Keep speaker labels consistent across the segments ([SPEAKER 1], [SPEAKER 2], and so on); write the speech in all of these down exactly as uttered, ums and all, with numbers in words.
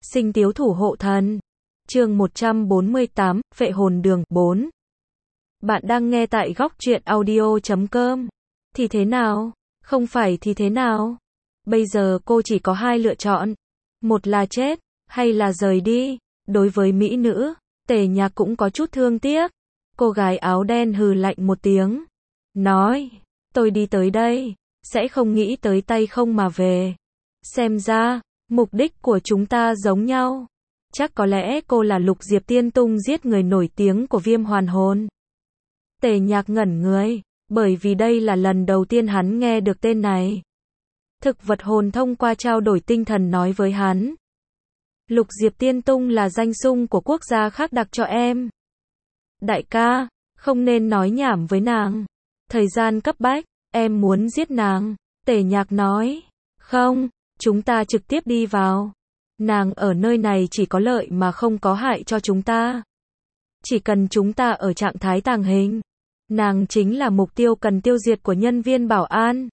[SPEAKER 1] Sinh tiếu thủ hộ thần. Chương một trăm bốn mươi tám, Vệ hồn đường, bốn. Bạn đang nghe tại góc truyện audio chấm com. Thì thế nào? Không phải thì thế nào? Bây giờ cô chỉ có hai lựa chọn. Một là chết, hay là rời đi. Đối với mỹ nữ, Tề Nhạc cũng có chút thương tiếc. Cô gái áo đen hừ lạnh một tiếng. Nói, tôi đi tới đây, sẽ không nghĩ tới tay không mà về. Xem ra, mục đích của chúng ta giống nhau. Chắc có lẽ cô là Lục Diệp Tiên Tung giết người nổi tiếng của Viêm Hoàn Hồn. Tề Nhạc ngẩn người, bởi vì đây là lần đầu tiên hắn nghe được tên này. Thực vật hồn thông qua trao đổi tinh thần nói với hắn. Lục Diệp Tiên Tung là danh xưng của quốc gia khác đặt cho em. Đại ca, không nên nói nhảm với nàng. Thời gian cấp bách, em muốn giết nàng. Tề Nhạc nói, không, chúng ta trực tiếp đi vào. Nàng ở nơi này chỉ có lợi mà không có hại cho chúng ta. Chỉ cần chúng ta ở trạng thái tàng hình, nàng chính là mục tiêu cần tiêu diệt của nhân viên bảo an.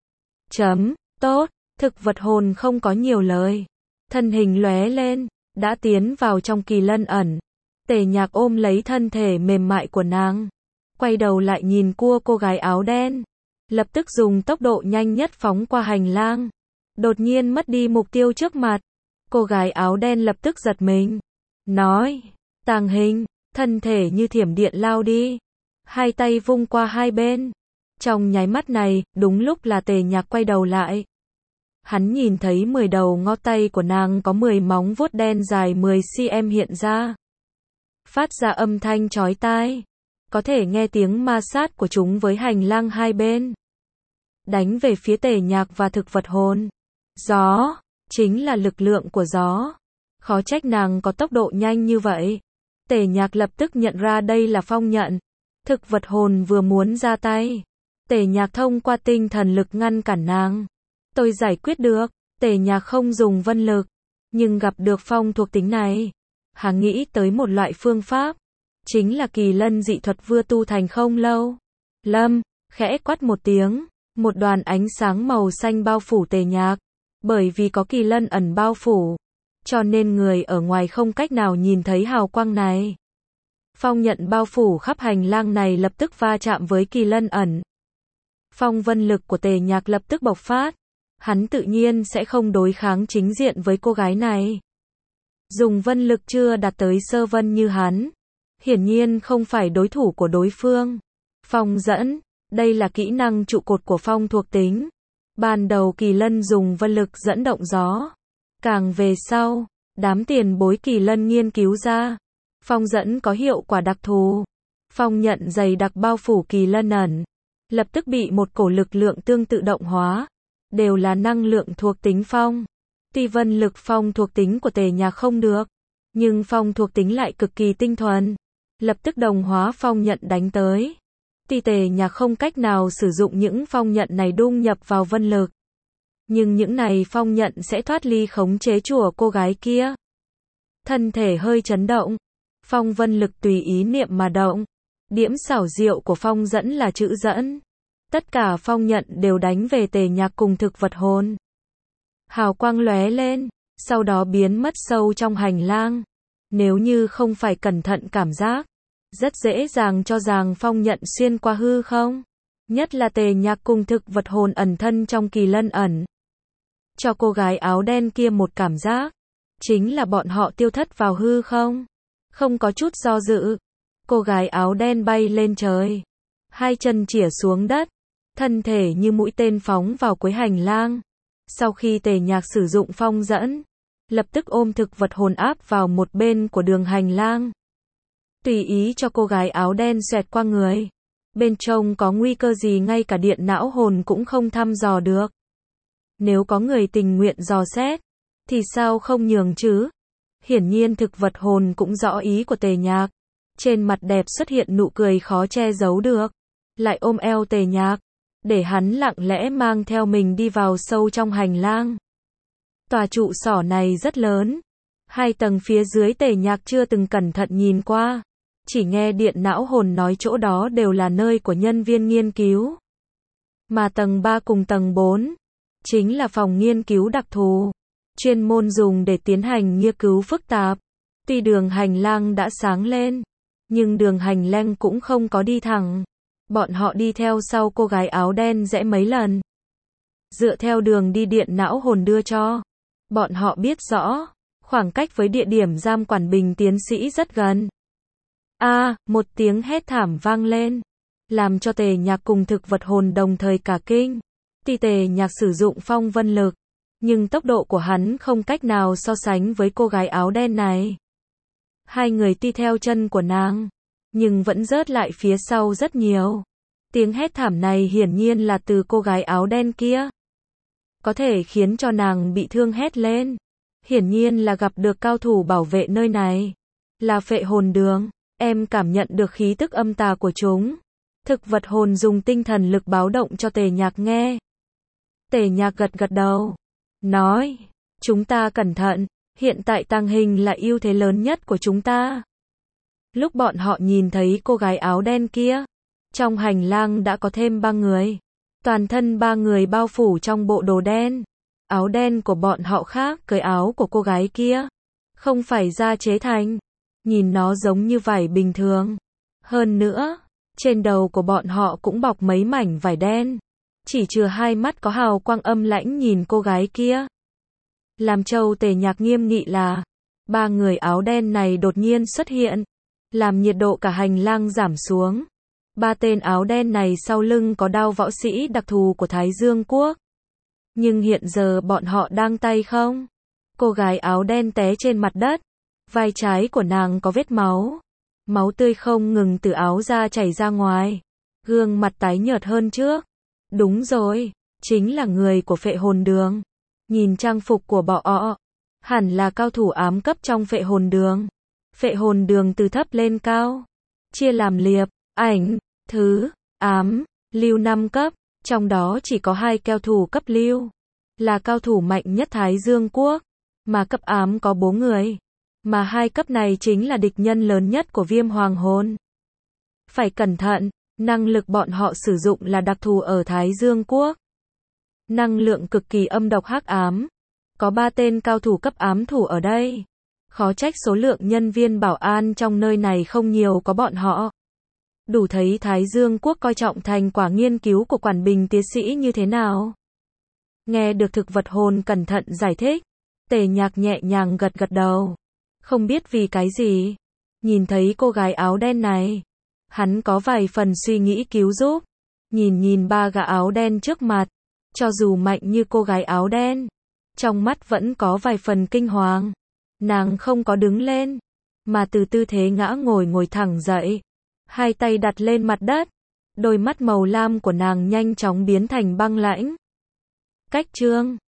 [SPEAKER 1] Chấm, tốt, thực vật hồn không có nhiều lời. Thân hình lóe lên, đã tiến vào trong kỳ lân ẩn. Tề Nhạc ôm lấy thân thể mềm mại của nàng. Quay đầu lại nhìn cua cô gái áo đen. Lập tức dùng tốc độ nhanh nhất phóng qua hành lang. Đột nhiên mất đi mục tiêu trước mặt. Cô gái áo đen lập tức giật mình. Nói, tàng hình, thân thể như thiểm điện lao đi. Hai tay vung qua hai bên. Trong nháy mắt này, đúng lúc là Tề Nhạc quay đầu lại. Hắn nhìn thấy mười đầu ngón tay của nàng có mười móng vuốt đen dài mười xăng-ti-mét hiện ra. Phát ra âm thanh chói tai. Có thể nghe tiếng ma sát của chúng với hành lang hai bên. Đánh về phía Tề Nhạc và thực vật hồn. Gió, chính là lực lượng của gió. Khó trách nàng có tốc độ nhanh như vậy. Tề Nhạc lập tức nhận ra đây là phong nhận. Thực vật hồn vừa muốn ra tay. Tề Nhạc thông qua tinh thần lực ngăn cản nàng. Tôi giải quyết được. Tề Nhạc không dùng vân lực. Nhưng gặp được phong thuộc tính này. Hắn nghĩ tới một loại phương pháp. Chính là kỳ lân dị thuật vừa tu thành không lâu. Lâm, khẽ quát một tiếng. Một đoàn ánh sáng màu xanh bao phủ Tề Nhạc. Bởi vì có kỳ lân ẩn bao phủ. Cho nên người ở ngoài không cách nào nhìn thấy hào quang này. Phong nhận bao phủ khắp hành lang này lập tức va chạm với kỳ lân ẩn. Phong vân lực của Tề Nhạc lập tức bộc phát. Hắn tự nhiên sẽ không đối kháng chính diện với cô gái này. Dùng vân lực chưa đạt tới sơ vân như hắn. Hiển nhiên không phải đối thủ của đối phương. Phong dẫn, đây là kỹ năng trụ cột của phong thuộc tính. Ban đầu kỳ lân dùng vân lực dẫn động gió. Càng về sau, đám tiền bối kỳ lân nghiên cứu ra. Phong dẫn có hiệu quả đặc thù. Phong nhận dày đặc bao phủ kỳ lân ẩn. Lập tức bị một cổ lực lượng tương tự động hóa. Đều là năng lượng thuộc tính phong. Tuy vân lực phong thuộc tính của Tề Nhạc không được. Nhưng phong thuộc tính lại cực kỳ tinh thuần. Lập tức đồng hóa phong nhận đánh tới. Tuy Tề Nhạc không cách nào sử dụng những phong nhận này đung nhập vào vân lực. Nhưng những này phong nhận sẽ thoát ly khống chế của cô gái kia. Thân thể hơi chấn động. Phong vân lực tùy ý niệm mà động. Điểm xảo diệu của phong dẫn là chữ dẫn. Tất cả phong nhận đều đánh về Tề Nhạc cùng thực vật hồn. Hào quang lóe lên, sau đó biến mất sâu trong hành lang. Nếu như không phải cẩn thận cảm giác, rất dễ dàng cho rằng phong nhận xuyên qua hư không. Nhất là Tề Nhạc cùng thực vật hồn ẩn thân trong kỳ lân ẩn. Cho cô gái áo đen kia một cảm giác. Chính là bọn họ tiêu thất vào hư không. Không có chút do dự. Cô gái áo đen bay lên trời. Hai chân chĩa xuống đất. Thân thể như mũi tên phóng vào cuối hành lang. Sau khi Tề Nhạc sử dụng phong dẫn. Lập tức ôm thực vật hồn áp vào một bên của đường hành lang. Tùy ý cho cô gái áo đen xoẹt qua người. Bên trong có nguy cơ gì ngay cả điện não hồn cũng không thăm dò được. Nếu có người tình nguyện dò xét, thì sao không nhường chứ? Hiển nhiên thực vật hồn cũng rõ ý của Tề Nhạc. Trên mặt đẹp xuất hiện nụ cười khó che giấu được. Lại ôm eo Tề Nhạc. Để hắn lặng lẽ mang theo mình đi vào sâu trong hành lang. Tòa trụ sở này rất lớn. Hai tầng phía dưới Tề Nhạc chưa từng cẩn thận nhìn qua. Chỉ nghe điện não hồn nói chỗ đó đều là nơi của nhân viên nghiên cứu. Mà tầng ba cùng tầng bốn chính là phòng nghiên cứu đặc thù. chuyên môn dùng để tiến hành nghiên cứu phức tạp. Tuy đường hành lang đã sáng lên, nhưng đường hành lang cũng không có đi thẳng. Bọn họ đi theo sau cô gái áo đen rẽ mấy lần. Dựa theo đường đi điện não hồn đưa cho, bọn họ biết rõ, khoảng cách với địa điểm giam quản Bình tiến sĩ rất gần. A, à, một tiếng hét thảm vang lên, làm cho Tề Nhạc cùng thực vật hồn đồng thời cả kinh. Tuy Tề Nhạc sử dụng phong vân lực, nhưng tốc độ của hắn không cách nào so sánh với cô gái áo đen này. Hai người đi theo chân của nàng, nhưng vẫn rớt lại phía sau rất nhiều. Tiếng hét thảm này hiển nhiên là từ cô gái áo đen kia. Có thể khiến cho nàng bị thương hét lên. Hiển nhiên là gặp được cao thủ bảo vệ nơi này. Là phệ hồn đường, em cảm nhận được khí tức âm tà của chúng. Thực vật hồn dùng tinh thần lực báo động cho Tề Nhạc nghe. Tề Nhạc gật gật đầu, nói, chúng ta cẩn thận, hiện tại tàng hình là ưu thế lớn nhất của chúng ta. Lúc bọn họ nhìn thấy cô gái áo đen kia, trong hành lang đã có thêm ba người. Toàn thân ba người bao phủ trong bộ đồ đen. Áo đen của bọn họ khác với áo của cô gái kia. Không phải da chế thành. Nhìn nó giống như vải bình thường. Hơn nữa, trên đầu của bọn họ cũng bọc mấy mảnh vải đen. Chỉ trừ hai mắt có hào quang âm lãnh nhìn cô gái kia. Làm Châu Tề Nhạc nghiêm nghị là, ba người áo đen này đột nhiên xuất hiện, làm nhiệt độ cả hành lang giảm xuống. Ba tên áo đen này sau lưng có đao võ sĩ đặc thù của Thái Dương Quốc. Nhưng hiện giờ bọn họ đang tay không. Cô gái áo đen té trên mặt đất. Vai trái của nàng có vết máu. Máu tươi không ngừng từ áo ra chảy ra ngoài. Gương mặt tái nhợt hơn trước. Đúng rồi, chính là người của phệ hồn đường. Nhìn trang phục của bọn họ, hẳn là cao thủ ám cấp trong phệ hồn đường. Phệ hồn đường từ thấp lên cao, chia làm liệp, ảnh, thứ, ám, lưu năm cấp, trong đó chỉ có hai cao thủ cấp lưu, là cao thủ mạnh nhất Thái Dương Quốc, mà cấp ám có bốn người, mà hai cấp này chính là địch nhân lớn nhất của Viêm Hoàng Hồn. Phải cẩn thận, năng lực bọn họ sử dụng là đặc thù ở Thái Dương Quốc. Năng lượng cực kỳ âm độc hắc ám. Có ba tên cao thủ cấp ám thủ ở đây. Khó trách số lượng nhân viên bảo an trong nơi này không nhiều có bọn họ. Đủ thấy Thái Dương Quốc coi trọng thành quả nghiên cứu của quản Bình tiến sĩ như thế nào. Nghe được thực vật hồn cẩn thận giải thích, Tề Nhạc nhẹ nhàng gật gật đầu. Không biết vì cái gì, nhìn thấy cô gái áo đen này, hắn có vài phần suy nghĩ cứu giúp. Nhìn nhìn ba gã áo đen trước mặt, cho dù mạnh như cô gái áo đen, trong mắt vẫn có vài phần kinh hoàng. Nàng không có đứng lên, mà từ tư thế ngã ngồi ngồi thẳng dậy, hai tay đặt lên mặt đất, đôi mắt màu lam của nàng nhanh chóng biến thành băng lãnh. Cách chương